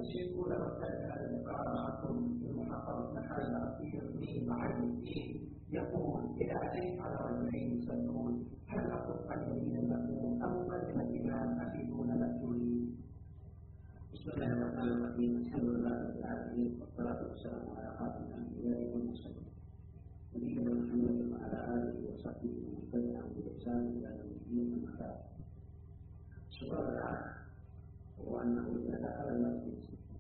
يشركون وابتدأ اللقاء معكم في محاضرة محل في حكمه معين الدين. يقول: إذا أتيت على رجلين يصلون هل أقف عن يمين المأموم أو قدم الإمام أفيدون مأجورين؟ بسم الله الرحمن الرحيم. الحمد لله رب العالمين والصلاة والسلام على خاتم الأنبياء والمرسلين نبينا محمد وعلى آله وصحبه ومن تبعهم بإحسان إلى يوم الدين. أما بعد، سؤال الآخر هو أنه إذا دخل المسجد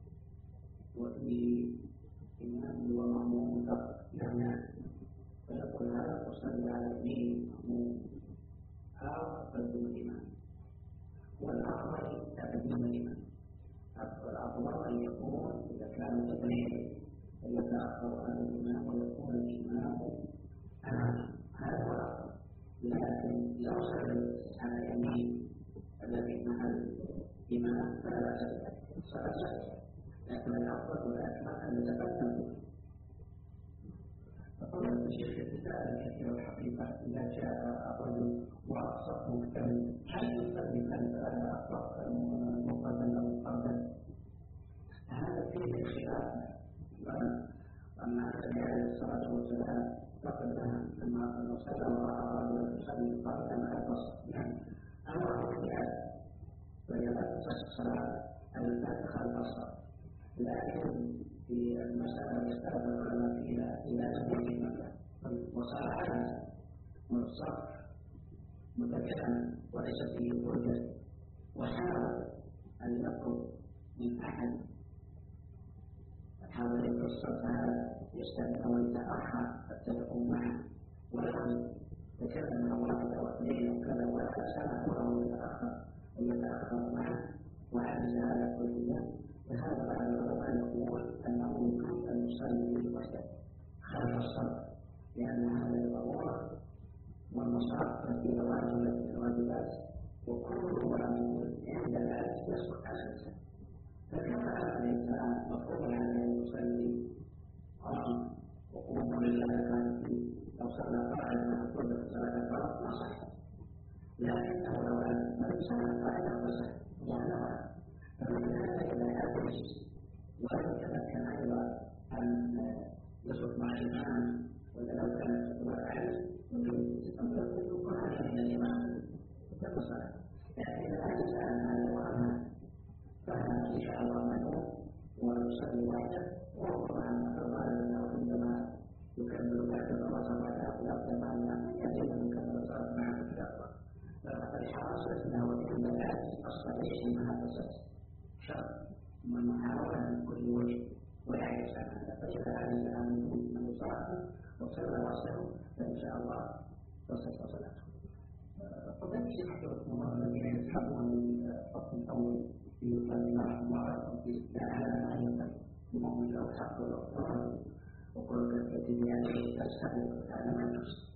وفيه إمام ومأموم جميعا فيقول: هذا أصلي على يمين المأموم أو أقدم الإمام، والآخر تقديم الإمام. الأفضل أن يكون إذا كان اثنين فيتأخر عن الإمام ويكون الإمام أمامه، هذا هو الأفضل. لكن لو صلى على يمين الذي مع الإمام فلا بأس بذلك، صلاة صحيحة، لكن الأفضل والأكمل أن يتقدم. فقال الشيخ في ذلك في الحقيقة: إذا جاء الرجل وأصبح مكتمل هل يصلي خلف الصف المقدم أو المقدم؟ هذا فيه خلاف. أما النبي عليه الصلاة والسلام فقد لما صلى الله يصلي قائما على الصف، أمر بالعدل فلا تصح الصلاة التي خلف الصف. لكن في المسألة اختلف العلماء فيها إلى سبيل المكان، وصار عجز من الصف متكئا وليس فيه وجه، وحاول أن يقرب من أحد حاول القصة هذا يستمع ويتأخر حتى يقوم معه، ولو تكلم مرة واثنين وكذا ولا سمع وهو يتأخر معه وعجز على كلية. فهذا بعض العلماء يقول أنه يمكن أن يصلي وحده خلف الصف، لأن هذا ضرورة والمصاب التي واجبات وكل معمول عند ذلك يسقط على الإنسان. فكما الإنسان مفروض عليه أن يصلي قائما وقوموا لله قانتين، لو صلى قائما مع كل صلاة فرض ما صح، لكنه لو أن الإنسان قائما فصح لأنه فمن هذا إذا يعجز ولم يتمكن أيضا أن يصف مع الإمام، ولا لو كانت تقوى العجز يمكن يكون عليه من الإمام وتم الصلاة. لكن إذا عجز عن هذا وأمام فإن شاء الله منه ويصلي وحده، وربما أنه عندما يكمل بعد الرسول والأخلاق تماما يجب أن يكمل الصلاة معه في الأخلاق. فقد حاصل أنه عند العجز الصحيح مع الأساس شرط من محاولة من كل وجه ويعيش عن هذا، فإذا عجز عنه من صلاته وصلى وحده فإن شاء الله تصح صلاته. فضيلة الشيخ حفظكم الله الذين يسحبون من الصف الأول يصلي معهم مرة في على ما ينبغي المؤمن له حق والأفضل وكل كتب عليه تسحب على ما ينبغي.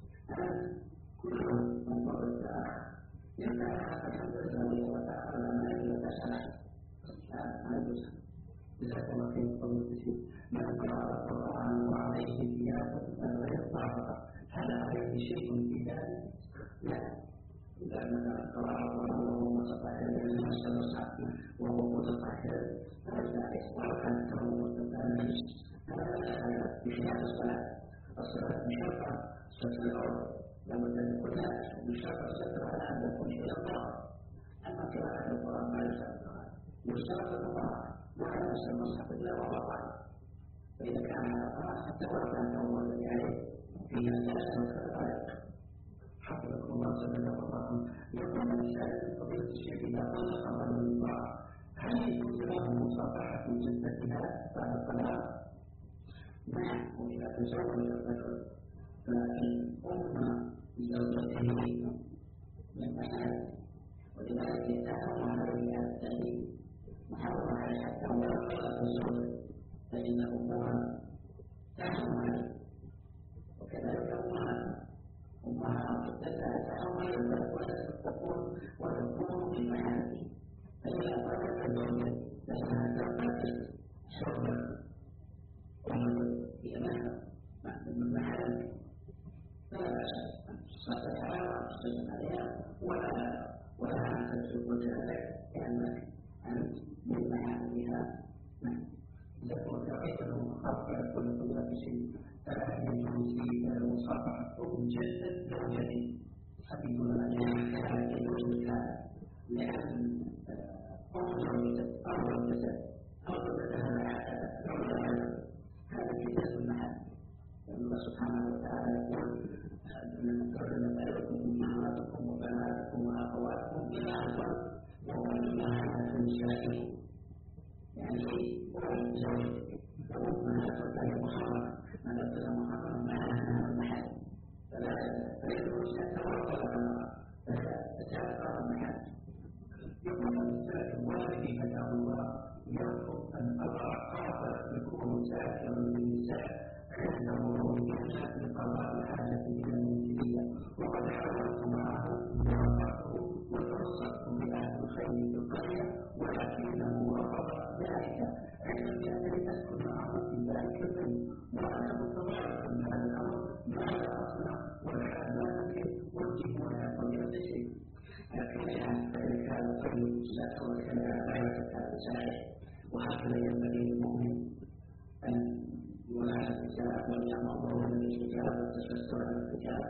كل من ضر الآخر لأن الحمد لله وتعالى ما يتسحب لا يجوز. جزاك الله خير فضيلة الشيخ. من قرأ القرآن وعليه ثياب غير طاهرة هل عليه شيء في ذلك؟ لا، لأن القرآن وهو متطهر من المسجد وهو متطهر فإذا إصبح كونه متنجس هذا بخلاف الصلاة. الصلاة بشرط ستر الأرض لابد أن يكون ذلك، بشرط الستر على أن يكون إلى الطهارة. أما قراءة القرآن ما يشرط الطهارة، يشترط الطهارة ولا يمس المصحف إلا وهو طاهر، فإذا كان على طهارة حتى ولو كان ثوبه الذي عليه فيه نجاسة فلا حفظكم الله سبحانه وتعالى. يقول الإنسان فضيلة الشيخ إذا طلق الرجل المرأة هل يجوز له مصافحة جدتها بعد الطلاق؟ نعم، وإذا تزوج الرجل لكن أم زوجته من أحد، ولذلك يتحرم عليها التأليم، محرم عليها حتى ولو طلق الزوج فإن أمها تحرم عليه، وكذلك أمها جدتها تحرم عليها وتكون في محله. فإذا طلق الزوج فإنها تقتل حرمة في أمانة من محله، فلا بأس أن تصافحها وتسلم عليها ولا أن تترك وجهك لأنك أنت من محلها إذا كنت رأيته خلق كل شيء يجوز المصافحة ومجدد جديد حبيبنا لا يجوز هذا لأن أمر الجسد هذا جسد المحل الله سبحانه وتعالى يقول من كرم لكم أمهاتكم وبناتكم وأخواتكم وأمهات النساء يعني زوجك وأمهاتك محرم من ابتدى محرم معها المحل فلا يجوز أن تتعرض المحل يقول الإنسان والذي هداه الله يرفض أن أضع يكون سائرا للنساء عنده وجهة لقضاء الحاجة إلى المنزلية وقد حاولت معه وتوسطت بأهل الخير في القرية ولكنه رفض ذلك علما بأنني أسكن معه في ذلك البيت وأنا متضرر من هذا الأمر ما لا أصنع ولا أملك والجن ولا طبيعة شيء لكن ذلك هذا الطريق لا توكل على هذا صحيح وهكذا ينبغي للمؤمن أن يلاحظ الرجال ويأمرهم بالحجاب والتستر على الرجال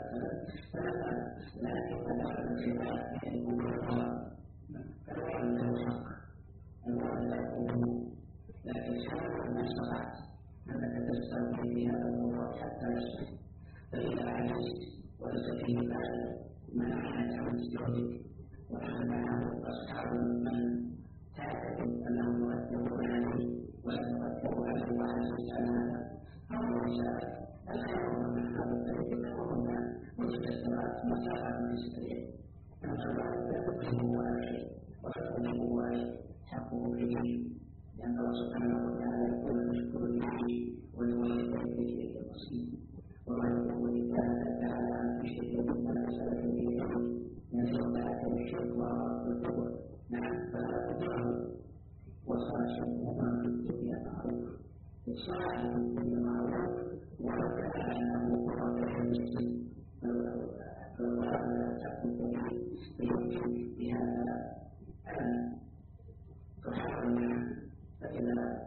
لكن هذا الخلاف يكون حرام فلا عنده حق ولا يكون لكن حاول ما استطعت أنك تستوفي في هذا الموضوع حتى يصبح فإذا عجزت وتستطيع ذلك منعت عن زوجك ومنعه أصحاب من تعتقد أنهم يؤثرون عليه ويؤثرون عليه وعلى السلامة أمر ذلك الخير من هذا الطريق وهنا مستثمرات مسافة من السرير لا تقسموا عليه وتقسموا عليه حقه فيه لأن الله سبحانه وتعالى يقول نشكر الله ولوالديه المسلمين ومن يقول تعالى عن شيء مما سلف به نسأل ذلك الشكوى والتوبة نعم فلا تدعوا وصاحبهما في الدنيا معروف وصاحب الدنيا معروف ولو كان أنه قرر المسلم فلو لا تكون فيمكن بهذا أن تحاول معه فإذا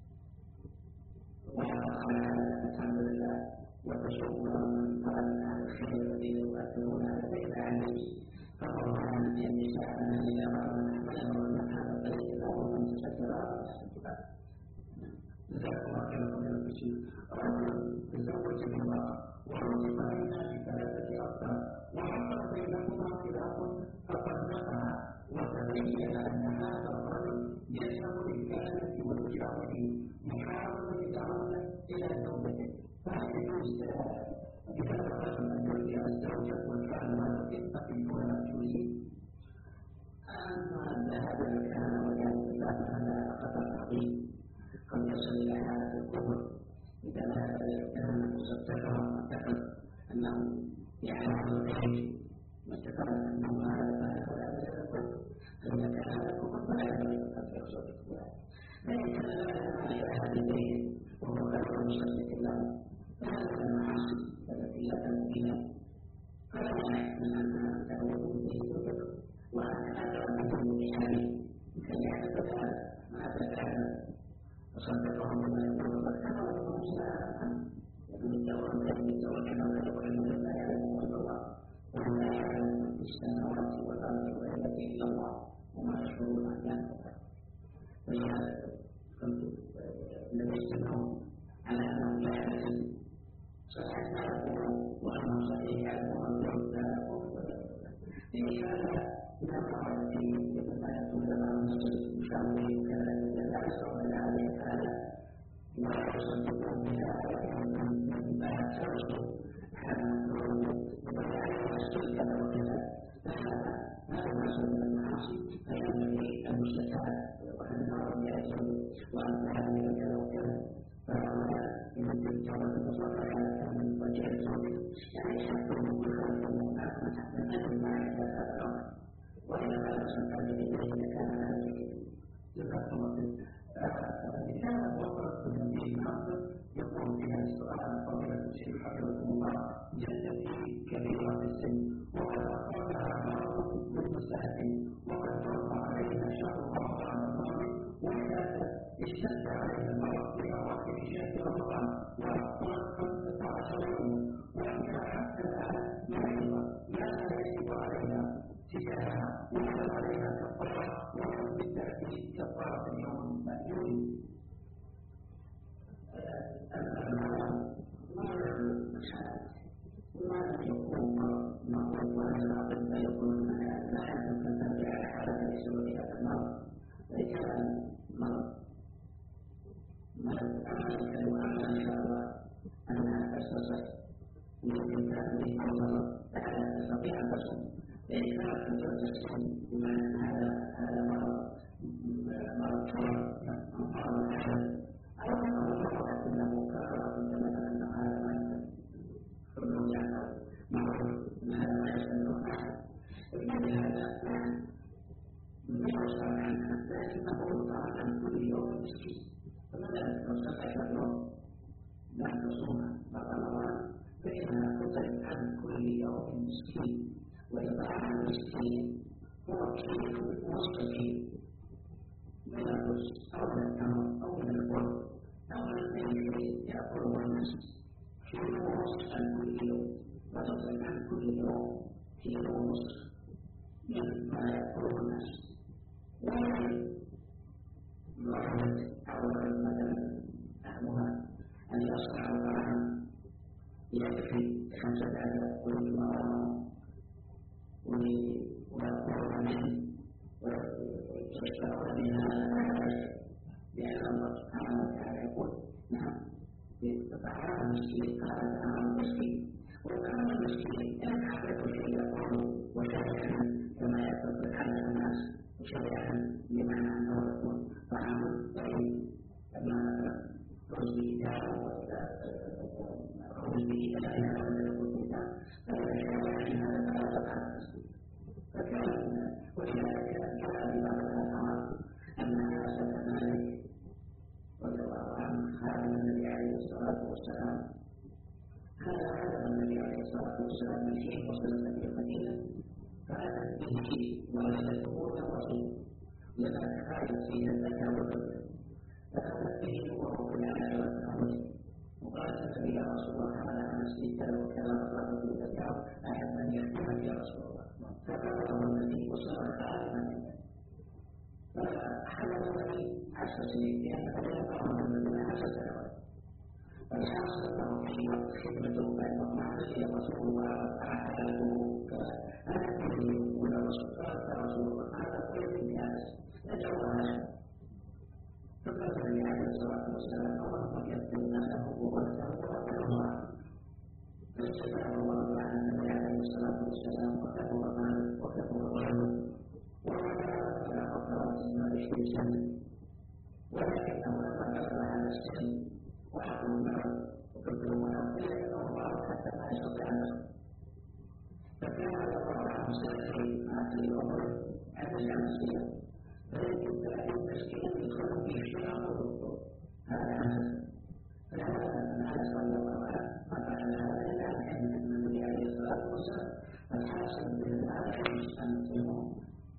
وحرص على الحمد لله وتشكر من قال على الخير الذي يؤثرون على البيت عليه فهو عن النساء الذي يرون ويرون هذا البيت لهم مستكبرا جزاك الله خيرا من المسلم رجل تزوج بامرأة ورزق منها بثلاثة أطفال وحصل بينهما خلاف فطلقها وتبين أن هذا الرجل يذهب للكلمة والجاهل محاولة يدعون إلى توبته فهل يجوز بهذا الرجل أن يرجع الزوجة والفعل هذا الثقة دون مجوزين؟ أما هذا المكان والعياذ بالله فهذا خطر عظيم قد يصل إلى حالة الكفر إذا كان مستقرا معتقد أنه يعلم الغيب معتقدا أنه هذا ولا بد الكفر فإذا كان هذا الكفر فلا ينبغي قد يحصل الكفر فإن كان إلى هذا البيت وهو غير مصدق له فهذا المعاصي التي لا تمكن فلا يمنع من أنها تعود به الكفر وأن هذا من بحاله كي يعتقد هذا ما تفعل وصدقهم بما يقول قد كفروا ساء يتوكلون ولا يؤمنون لا يعلمون الا الله ولا يعلمون في السماوات والارض والعباد الا الله وما يشعرون ان ولهذا كنت لم يجتمعوا على انهم لا يعلمون صحيح ما يقولون وانهم صحيح يعلمون انهم لا يقولون لهذا نقع في الآيات لما نصل مشاورين كذلك لا يسرون عليه تعالى ولا يصدقون بها من بعد ترسل حمد ولا يصدق كذا وكذا هذا نصل من المعاصي فينبغي أن يستتاب وأنهم يأتون وأن هذه كذا وكذا فهؤلاء يمكن التوبة المصالحة من وجه الزوج يعني حقهم وخلقهم حتى ما يحدث هذا الأمر وإذا كان سمعا لديه كان هذه جزاك الله خير. كانت وقفة النبي المنصب يقول فيها السؤال فضيلة الشيخ حفظكم الله جدتي كبيرة في السن وقد أصابها مرض بالمساعدين وقد فرض عليها شهر رمضان الماضي وحدث اشتد علينا المرض بمرض شهر رمضان وأفطر 15 يوم وإحنا حتى الآن ما يجب علينا تجاهها ويجب علينا كفارة ويجب بالتأكيد كفارة اليوم المأجور. وما يكون مرض ولا قد يكون لا يمكن أن يحدث بسبب هذا المرض ليس مرض إن شاء الله أنها تستطيع يمكن أن يكون لا تستطيع أن تصوم لأن تستطيع من هذا مرض حسن أو مرض أنه كفر مثلا أن هذا ما كله يعمل معروف أن هذا ما يسأله أحد لهذا يحصل عنها لكنه يطعم عن كل يوم مسكين فماذا لو سبع يوم لا تصوم بعد رمضان فإنها تطعم عن كل يوم مسكين وإطعام المسكين هو كيف مستفيد من الرز أو من التمر أو من البر أو من الذي يأكله الناس كيلو ونصف عن كل يوم وتطعم عن كل يوم كيلو ونصف مما يأكله الناس ومن أول مثلا أهمها أن يصنع الطعام يكفي 5 كل مرة ويأكل منه ويشتغل منها لأن الله سبحانه وتعالى يقول نعم طعام المسكين هذا طعام المسكين وطعام المسكين لا يحتاج شيء يأكله وشبعا كما يأكل على الناس وشبعا بمعنى أنه يكون طعام طيب كما رز بإدارة رز بإدارة فكان وكذلك جاء بعض الأخبار أن أنس بن مالك رضي الله عنه خادم النبي عليه الصلاة والسلام خادم النبي عليه الصلاة والسلام من حين وصل في المدينة فأتت به ولدته الرسول لما كانت فيها الزكاة والفطر فأتت به وهو في العلاج والتعويض وقالت النبي يا رسول الله هذا أنس كذا وكذا وقالت له الزكاة أحب أن يحكمك يا رسول الله فقال النبي وصار خادما فحلم النبي 10 سنين لأن فليقرأ النبي 10 سنوات فالحاصل له في وقت خدمته بين معرفة رسول الله وحاله فأنا كنت يقول رسول الله هذا كل الناس ندعوها فقال النبي عليه الصلاة والسلام اللهم يبدو له وولده وقدر الله فاستجاب الله على النبي عليه الصلاة والسلام وكفر ماله وكفر غيره وكان على قدرات المال في سنة ولكنه لما بلغ هذا السن وحق المرض وكفر ماله فيدعو الله حتى ما يستطيع نفسه فكان الله عنه سنتين مع في عمره عند الشمسية فيجب أن المسكين يدخل في شراب الوضوء هذا حسن فهذا صلى الله عليه وسلم أن النبي عليه الصلاة والسلام الحاصل من هذا المستنطق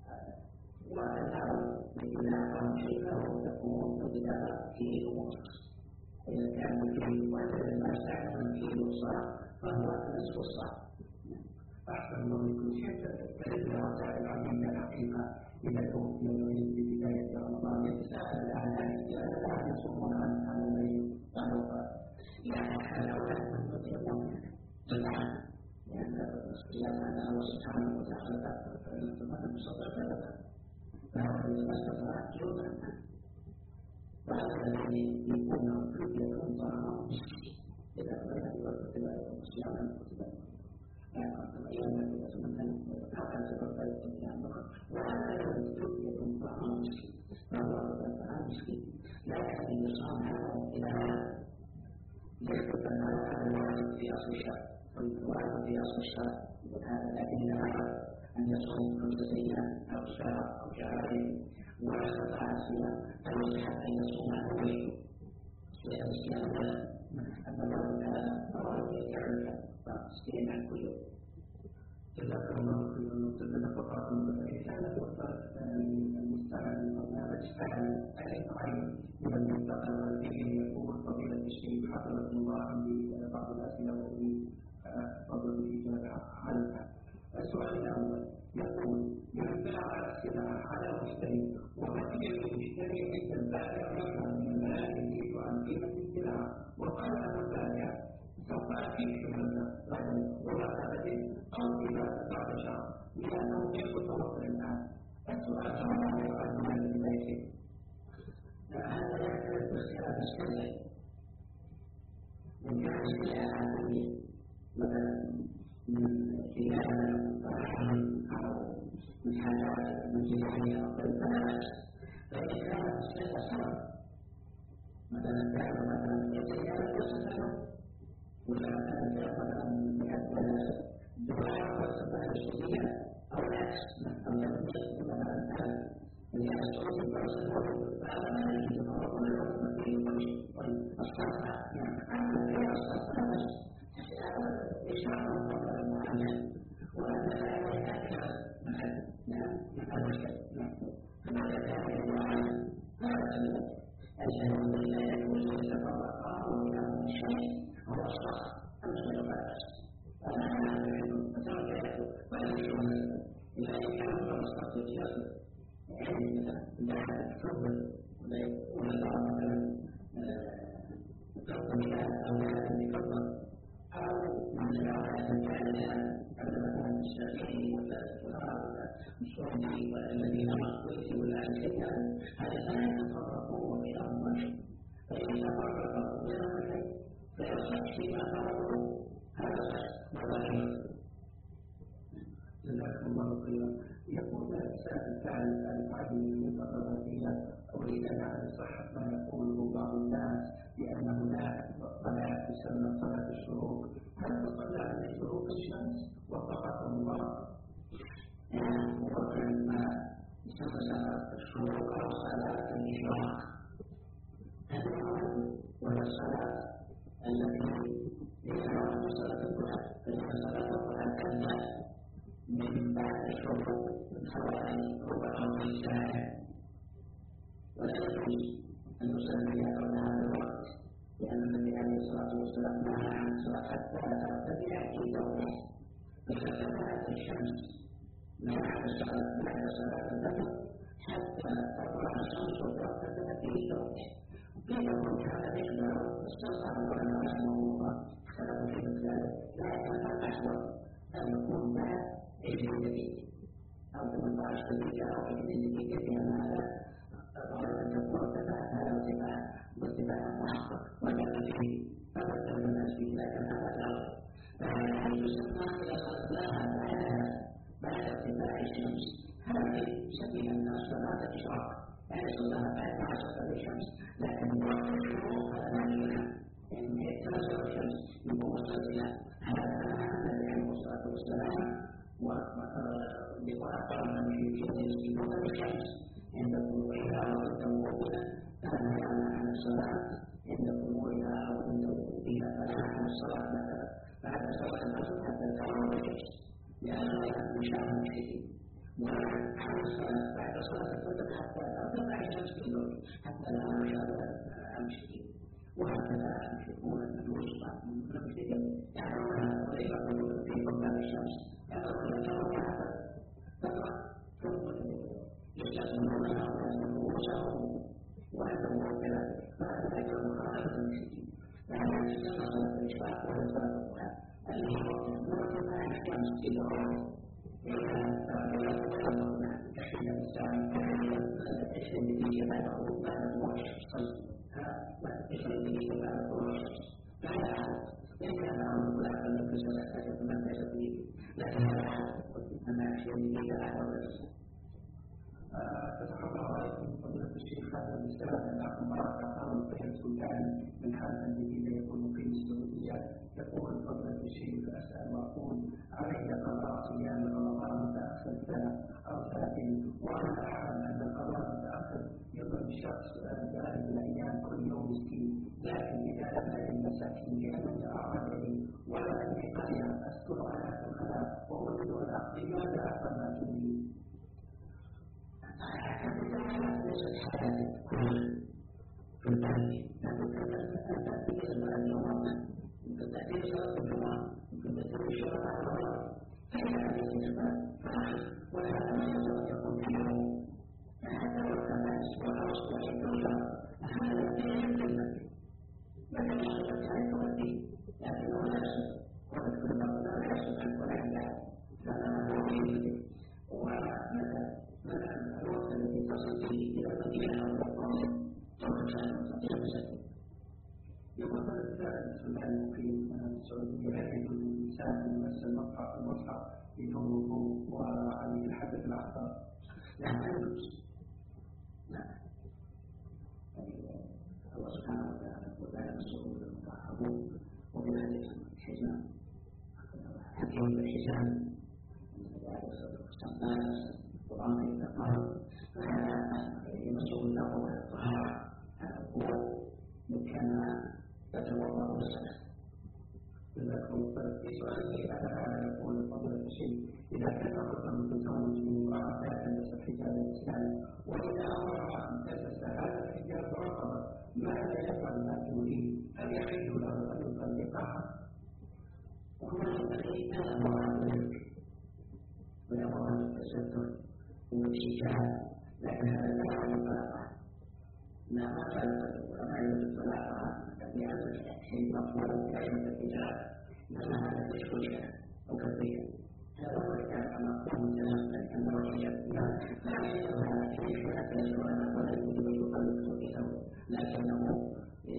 وأنه إذا كان شيئا تكون بدأ فيه الوصف إذا كان فيه وزن ما استعمل فيه الوصف فهو نصف الصح أحسن من كل شيء فإذا رجع العلم الحقيقة إذا توفي الوليد في بداية رمضان يتساءل عن لا يصومون عن الليل قالوا يعني حلوة يقول جمعا لأن الصيام الله سبحانه وتعالى فإنما نصدر ثلاثة فهذا إذا استطاع جودا وهذا الذي يكون فدية طعام مسكين إذا كان يوفي صياما كتبا أيام مثلا حتى تبقى الصيام وهذا فدية طعام مسكين فهو طعام مسكين لا يعني يصام هذا إلى يثبت أن هذا الواجب في أصل الشرع والواجب في أصل الشرع وهذا لكن أن يصوم 5 أيام أو شهر أو شهرين ولا استطاع الصيام فيصح أن يصوم عن وجهه الصيام أما الله يجعل الصيام عن كل يوم جزاك الله خيرا وجزاك فقط من الإنسان وقت المستعان والنابج فعل عليه خير يرغب من ماله وعن قيمة السلعة، وقال له ذلك سوف أتيك غدا ولا أبد أو إذا بعد شهر لأنه يتوفر الآن. السؤال هو يفعل هذا ببيته. هذا يعتبر مسألة السنة من جهة العالمية مثلا من اتجاه أو من حاجات من جهة أو البلد، فإن كانت السنة سنة مثلا كان مثلا يتجاه السنة ولا كان مثلا يأكل دعاء والسنة الشرعية أو العكس أو يمشي مثلا ليحصل البرزخ على ما يجب أن يكون والصلاة يعني الصلاة إشعار القدر المعين وأن لا يتأكد من الشيء فما يتأكد معين هذا الشيء الذي لا يجوز يتطرق إلى الشيء هو الصلاة أم الصلاة فلا يعلم متى ولا يشعر إذا كان الصلاة يجوز يعني لا تفضل ولا مثلا تفضل أو لا تفضل أو من العادة كان مثلا الشافعي ولا الصوفي والذين يقولون الأشياء هذا لا يتفرقون إلى الله، فإن تفرقوا إلى الله فيصح فيما فرقوا هذا صحيح. جزاكم الله خيرا. يقول السائل تعالى العدل من فضلاتها أريد أن أعرف صحة ما يقوله بعض الناس بأنه لا تسمى صلاة الشروق، هل تصلى على شروق الشمس وفقكم الله؟ وكان ما يسمى صلاة الشروق أو صلاة الإشراق هذا ولا الصلاة التي يسمى صلاة الضحى، فإن صلاة الضحى كانت من بعد الشروق حوالي ربع ساعة، ولا يجوز أن نصلي قبل هذا الوقت لأن النبي عليه الصلاة والسلام نهى عن الصلاة حتى ترتفع في ثوبه، فارتفعت الشمس نهى عن الصلاة بعد صلاة الفجر حتى تطلع الشمس وترتفع في ثوبه. قيل له هذا مقدار استصعب العلماء رحمه الله اختلفوا في ذلك، لكن الأحوط أن يكون بعد الجديد أو 18 دقيقة أو 20 دقيقة في هذا واتباع محقق والذي تبدل الناس به لكن هذا لا فهذا يسمى إذا صلاها بعد اتباع الشمس هذه يسميها الناس صلاة الإشراق، يعني صلاها بعد ما حصلت الشمس، لكن وقت الشروق هذا لا يمنع يعني تنزل الشمس يكون مستقبلا. هذا النبي عليه الصلاة والسلام وأقام في يسجدون الشمس عند طلوعها وعند غروبها، فلا يعلم عن الصلاة عند طلوعها أو عند غروبها، فلا عن الصلاة مثلا بعد صلاة العصر حتى تغرب الشمس لأنه يكون شعر شديد، وعن الصلاة بعد صلاة الفجر حتى ترتفع الشمس في النور حتى لا شعر شديد، وهكذا يشوفون المجوس من المسلمين يعلمون طريقة في قبل الشمس يقولون فترة ثم يستثمرونها ويستثمرون رؤوسهم ويدعون كذلك، فهذا يكون مخالفة المشركين. فهذا يسمى صلاة الإشراق وهي صلاة الضحى التي مرتفع الشمس في الغروب إلى تغربنا حين الساعة 20 دقيقة بعد الغروب بعد طلوع الشمس 20 دقيقة بعد طلوع الشمس، فهذا حدث ليس هذا أمر لا أن يكون من تجربه، لكن هذا حدث أن 20 دقيقة بعد الغروب. تتحقق عليكم فضيلة الشيخ هذا الرسالة لكم مرة الخير السوداني من هذا الذي يكون في السعودية. يقول فضيلة الشيخ أسأل وأقول علي قضاء صيام رمضان متأخر سنة أو سنتين، وأنا أعلم أن القضاء المتأخر يضرب الشخص ذلك الأيام كل يوم مسكين، لكن إذا لم أجد مساكين لأنني أعرضني ولا أدري قليلا أذكر على الخلاء وأريد أن أقضي ماذا أفعل ما تريد؟ ليست حياتي في البلد، لكن أن تأتي إلى اليوم ممكن تأتي صلاة الجمعة ممكن تأتي شرع الرمضان فهي هذه النسبة وهذا ما يجب أن يكون في يوم، فهذا هو الناس والأصل والإنجاز يقول الإنسان في السعودية يجد الإنسان يمس المصحف بدون وضوء وعليه الحدث الأكبر لا يجوز. لا الله سبحانه وتعالى يقول لا يمسه إلا المطهرون وبذلك الحجاب حكيم بالحجاب القرآن يتقرب يمسه الله ولا الطهارة هو كان يتوضأ بالصلاة. لذلك في سؤاله ألا يقول فضيلة الشيخ إذا كان الرجل متزوج بامرأة لبس الحجاب الإسلامي وإذا أمرها أن تلبس هذا الحجاب رقبة ماذا يفعل ما تريد؟ هل يحل له أن يطلقها؟ وهو ينبغي أن يمر ذلك ويمر التستر والحجاب لكن هذا لا يعني طلاقها. ما فعل وما طلاقها بهذا الحين مطلوب كلمة الحجاب إنما هذا تشويشا أو كثيرا هذا هو كان مفهوم تماما أنه الحجاب لا يجوز كيف أكل وأنا ولا يجوز يطلق زوجته لكنه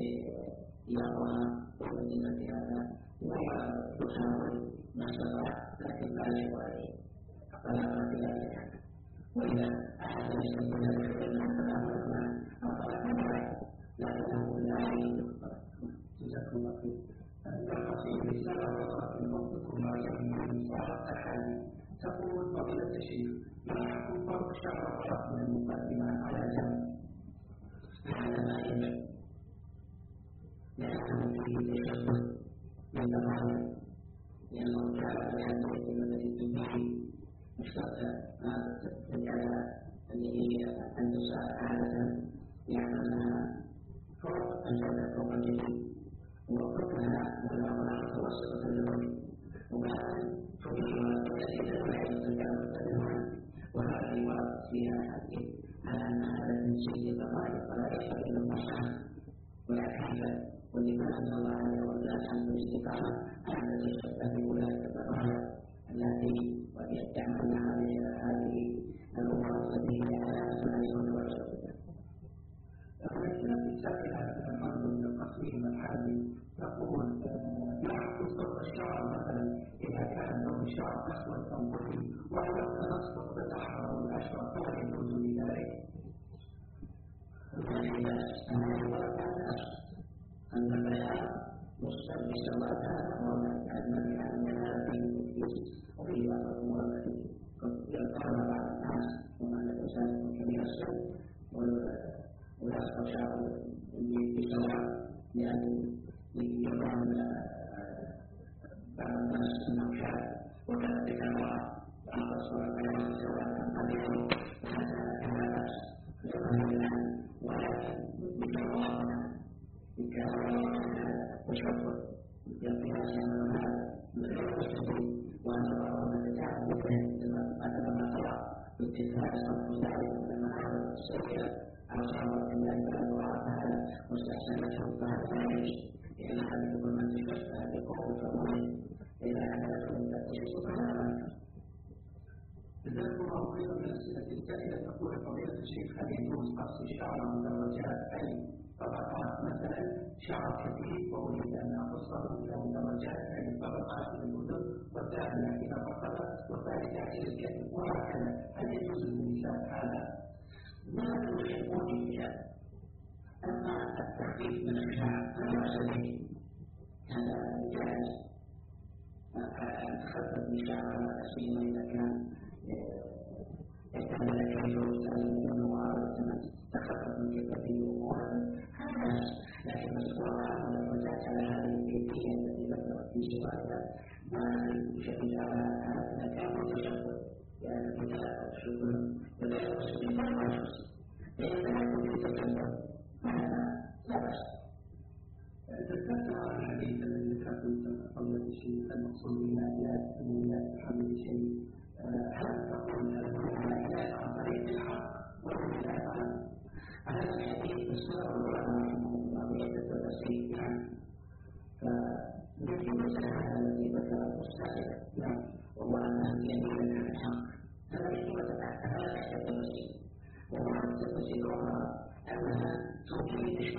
يراها ويجب هذا ويحاول ما استطاع لكن لا يجب عليه الطلاق في ذلك وإذا أحد يستطيع ذلك فلا لكنه لا يجوز. جزاكم الله خير. القصيدة رسالة الموضوع ما يهم صاحب الحال تقول فضيلة الشيخ ما يحكم فرق شعر الرأس من المقدمة على جنب؟ هذا ما يجب لأنه فيه تشبه من الرأي لأنه كان الحديث الذي تنبغي اشترط الرجال الذي النساء عادة يعملها فرق الجنة فوق الجنين وفقها والأمر متوسطة الوجه وبعد فقهها كثيرا وحيث الجنة وهذه ورد فيها حديث على أن هذا من سيد الضمائر فلا يحتاج إلى المصحف والعفيفة ولماذا الله عز وجل الحمد الاستقامة أن تشبه بولاية الضمائر التي ويستعمل هذه الأمور التي هي على سنة وجهه. ولكن سائلة الأمر من التصميم الحالي تقول ما حكم صوت الشعر مثلا إذا كان لون الشعر أسود أو بني وهو تنسق بالأحمر والأشرف فلا يجوز لذلك. أن البيان مستلبس الله تعالى ومن هذا التنفيذ وفي بعض الأمور التي قد يقال بعض الناس ومن الإنسان كبير السن ويسقط شعره بسرعة لأن يقام بعض الناس أنه شعر وكذلك المرأة بعض الصور البيان سواء قليل هذا ولكن بكرامة تشبه يقينا سيما هذا من غير السجود وأن الله تعالى مثل ما طلع باتفاق صنف ذلك لما هذا السيئة أصابت من الله تعالى واستحسنته فهذا يعيش لأن هذا يقول من تشبه بقوة فمؤمن إذا عملته من تشبه فهذا جزاكم الله خيرا. من الأسئلة السائلة تقول فضيلة الشيخ هل يجوز قص الشعر من درجات أي طبقات مثلا شعر كثيف وأريد أن أقصه إلى درجات أي طبقات من الأذن والثانية إلى الرقبة والثالثة إلى الكتف وهكذا هل يجوز للنساء هذا؟ ما يحبون بها. أما التخفيف من الشعر فلا سبيل هذا جائز. تخفف من الشعر سيما إذا كان يحتمل أن يجوز أن تخفف من كتفه وهذا لكن الصورة والرجاء على هذه الكيفية التي ذكرت في سؤالها ما يشكل على هذا المكان وتشبه لأن الكتاب شبه ولا يقصد بالمعروف فإذا كنت تتكلم فهذا لا بأس. ذكرت على الحديث الذي ذكرته قبل الشيء المقصود بالآيات الأولى حمل الشيء هل تقول الآيات عن طريق الحق والآيات عن هذا الحديث السبب العلماء التفسير عنه فمن المسألة التي ذكرها السائل وهو أنها يميل عن الحق هذا يحتمل هذا التفسير وهو التفسير أنها تفيد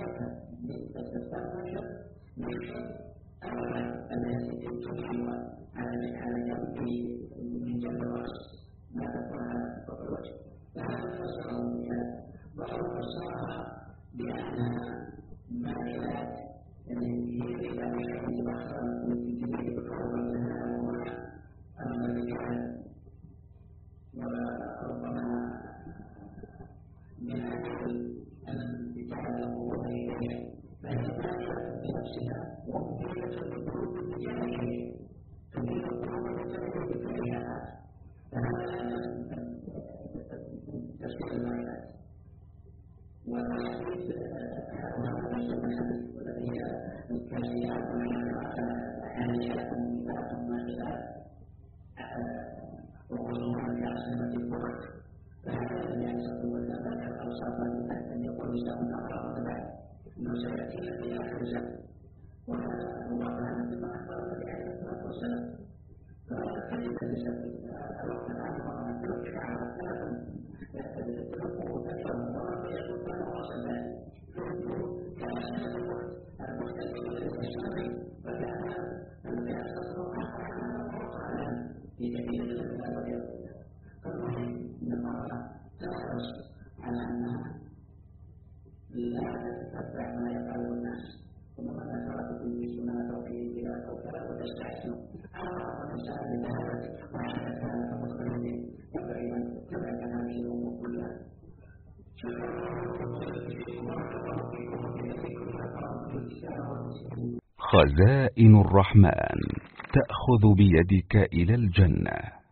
خزائن الرحمن تأخذ بيدك إلى الجنة.